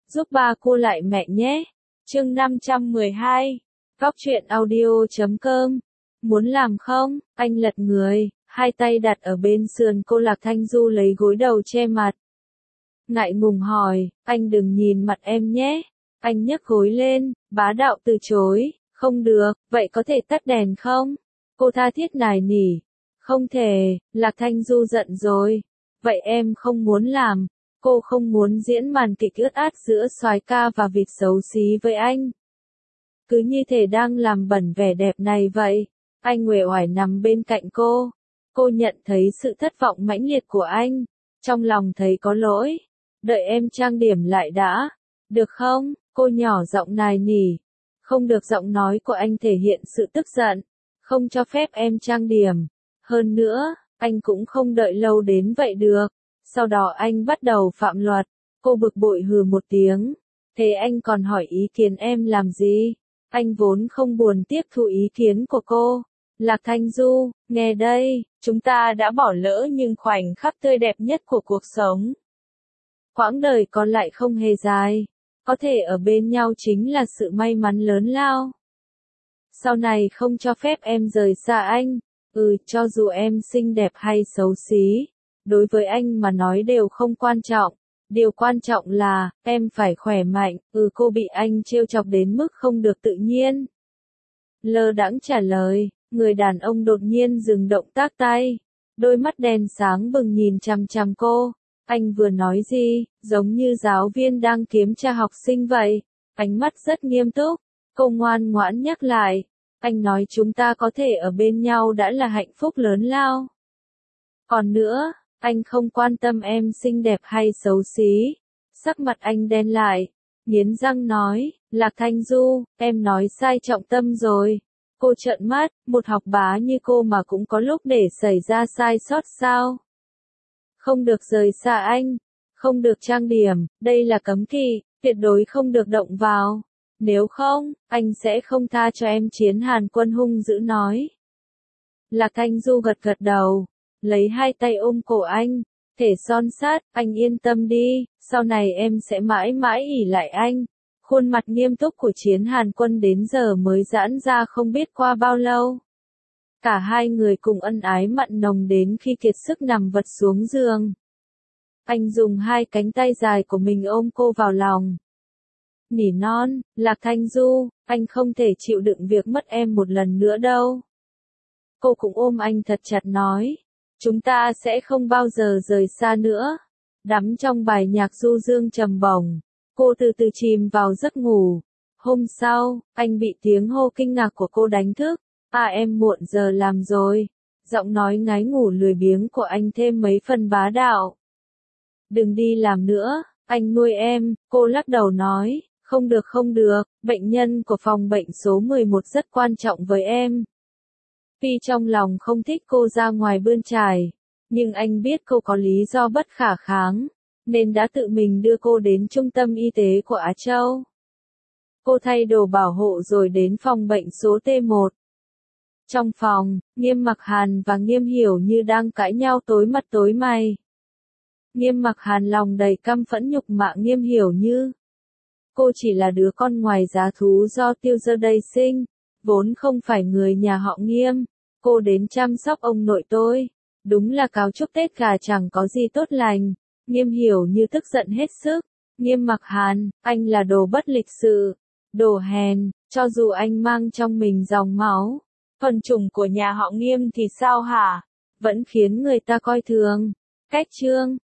giúp ba cô lại mẹ nhé. Chương 512. Góc truyện audio.com. Muốn làm không? Anh lật người, hai tay đặt ở bên sườn cô Lạc Thanh Du lấy gối đầu che mặt. Ngại ngùng hỏi, anh đừng nhìn mặt em nhé. Anh nhấc gối lên, bá đạo từ chối, không được, vậy có thể tắt đèn không? Cô tha thiết nài nỉ. Không thể, Lạc Thanh Du giận rồi. Vậy em không muốn làm. Cô không muốn diễn màn kịch ướt át giữa soái ca và vịt xấu xí với anh. Cứ như thể đang làm bẩn vẻ đẹp này vậy. Anh uể oải nằm bên cạnh cô. Cô nhận thấy sự thất vọng mãnh liệt của anh. Trong lòng thấy có lỗi. Đợi em trang điểm lại đã. Được không? Cô nhỏ giọng nài nỉ. Không được, giọng nói của anh thể hiện sự tức giận. Không cho phép em trang điểm. Hơn nữa, anh cũng không đợi lâu đến vậy được. Sau đó anh bắt đầu phạm luật. Cô bực bội hừ một tiếng. Thế anh còn hỏi ý kiến em làm gì? Anh vốn không buồn tiếp thu ý kiến của cô. Lạc Thanh Du, nghe đây, chúng ta đã bỏ lỡ những khoảnh khắc tươi đẹp nhất của cuộc sống. Quãng đời còn lại không hề dài. Có thể ở bên nhau chính là sự may mắn lớn lao. Sau này không cho phép em rời xa anh. Cho dù em xinh đẹp hay xấu xí, đối với anh mà nói đều không quan trọng. Điều quan trọng là, em phải khỏe mạnh. Cô bị anh trêu chọc đến mức không được tự nhiên. Lơ đãng trả lời, người đàn ông đột nhiên dừng động tác tay. Đôi mắt đen sáng bừng nhìn chằm chằm cô. Anh vừa nói gì, giống như giáo viên đang kiểm tra học sinh vậy. Ánh mắt rất nghiêm túc. Cô ngoan ngoãn nhắc lại. Anh nói chúng ta có thể ở bên nhau đã là hạnh phúc lớn lao. Còn nữa, anh không quan tâm em xinh đẹp hay xấu xí. Sắc mặt anh đen lại, nghiến răng nói, Lạc Thanh Du, em nói sai trọng tâm rồi. Cô trợn mắt, một học bá như cô mà cũng có lúc để xảy ra sai sót sao? Không được rời xa anh, không được trang điểm, đây là cấm kỵ, tuyệt đối không được động vào. Nếu không, anh sẽ không tha cho em. Chiến Hàn Quân hung dữ nói. Lạc Thanh Du gật gật đầu, lấy hai tay ôm cổ anh, thể son sát, anh yên tâm đi, sau này em sẽ mãi mãi ỷ lại anh. Khuôn mặt nghiêm túc của Chiến Hàn Quân đến giờ mới giãn ra không biết qua bao lâu. Cả hai người cùng ân ái mặn nồng đến khi kiệt sức nằm vật xuống giường. Anh dùng hai cánh tay dài của mình ôm cô vào lòng. Nỉ non, Lạc Thanh Du, anh không thể chịu đựng việc mất em một lần nữa đâu. Cô cũng ôm anh thật chặt nói, chúng ta sẽ không bao giờ rời xa nữa. Đắm trong bài nhạc du dương trầm bổng, cô từ từ chìm vào giấc ngủ. Hôm sau, anh bị tiếng hô kinh ngạc của cô đánh thức. Em muộn giờ làm rồi. Giọng nói ngái ngủ lười biếng của anh thêm mấy phần bá đạo. Đừng đi làm nữa, anh nuôi em. Cô lắc đầu nói, không được không được, bệnh nhân của phòng bệnh số 11 rất quan trọng với em. Tuy trong lòng không thích cô ra ngoài bươn chải, nhưng anh biết cô có lý do bất khả kháng, nên đã tự mình đưa cô đến trung tâm y tế của Á Châu. Cô thay đồ bảo hộ rồi đến phòng bệnh số T1. Trong phòng, Nghiêm Mặc Hàn và Nghiêm Hiểu Như đang cãi nhau tối mặt tối mày. Nghiêm Mặc Hàn lòng đầy căm phẫn nhục mạ Nghiêm Hiểu Như. Cô chỉ là đứa con ngoài giá thú do Tiêu Dơ đây sinh, vốn không phải người nhà họ Nghiêm. Cô đến chăm sóc ông nội tôi. Đúng là cáo chúc Tết gà chẳng có gì tốt lành. Nghiêm Hiểu Như tức giận hết sức. Nghiêm Mặc Hàn, anh là đồ bất lịch sự, đồ hèn, cho dù anh mang trong mình dòng máu thuần chủng của nhà họ Nghiêm thì sao hả? Vẫn khiến người ta coi thường. Cách trương,